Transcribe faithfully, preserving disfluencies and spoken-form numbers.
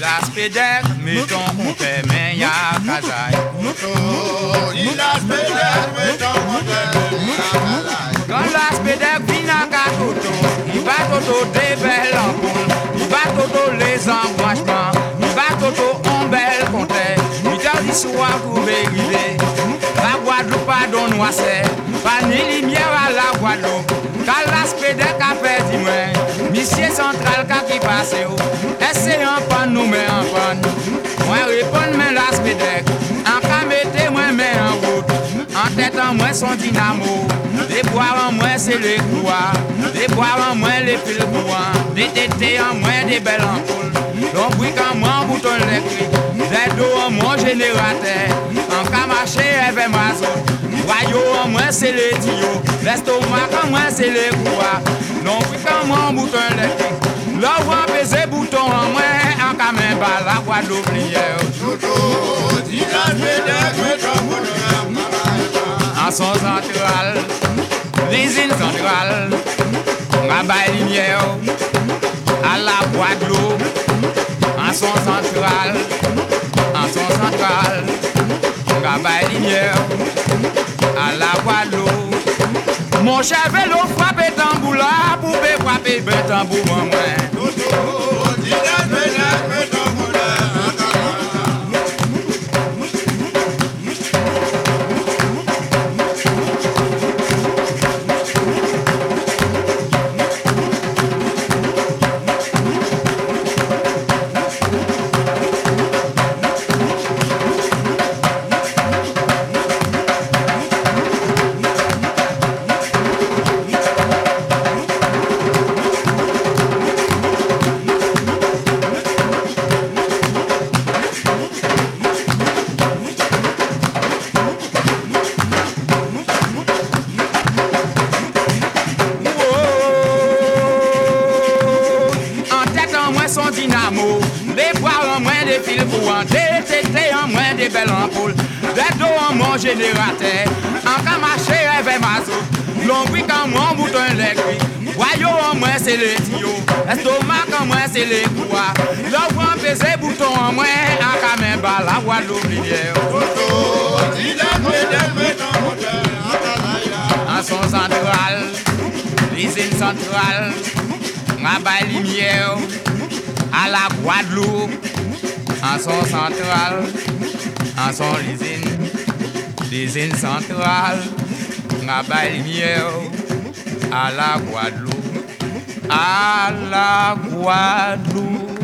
la spédère, mettons qu'on fait, mais y'a Kazaï. Il la spédère, mettons qu'on fait, mais y'a Kazaï. Quand la spédère vient à Katoto, il va toto des belles ampoules, il va toto les embranchements, il va toto en belle comté, il t'a dit soir pour vérifier. La Guadeloupe pardon noir c'est, pas ni lumière à la Guadeloupe. Quand la spédère qu'a fait dis-moi, monsieur central qu'a qui passe, essayez en panne nous met en panne. Moi réponds mais la spédère, en cas mettez moi mais en route. En tête en moi son dynamo, les boires en moi c'est les couloirs, les boires en moi les fils courants, des tétés en moi des belles ampoules, l'ombrique en moi bouton électrique, des dos en moi générateur, en cas marché avec mazout, royaux en moi c'est les tuyaux, l'estomac en moi c'est les couloirs, l'ombrique en moi bouton électrique, l'envoi baiser bouton en moi, en cas même pas la Guadeloupe lière. En son central, l'usine centrale, rabat lumière, à la Guadeloupe, en son central, en son central, rabat lumière, à la Guadeloupe. Mon cher vélo frappe tambour là, poupée frappe ben tambour en main. Son dynamo, les boires en moins des fils courants, des tétés en moins des belles ampoules, des dos en moins générateur, en cas marché avec mazout, l'ombrique en moins bouton électrique, royaux en moins c'est les tuyaux, estomac en moins c'est les couloirs, l'envoi baiser bouton en moins, en cas même pas la Guadeloupe lière. En son central, l'usine centrale, rabat lumière, à la Guadeloupe, en son central, en son usine, l'usine centrale, rabat lumière, à la Guadeloupe, à la Guadeloupe.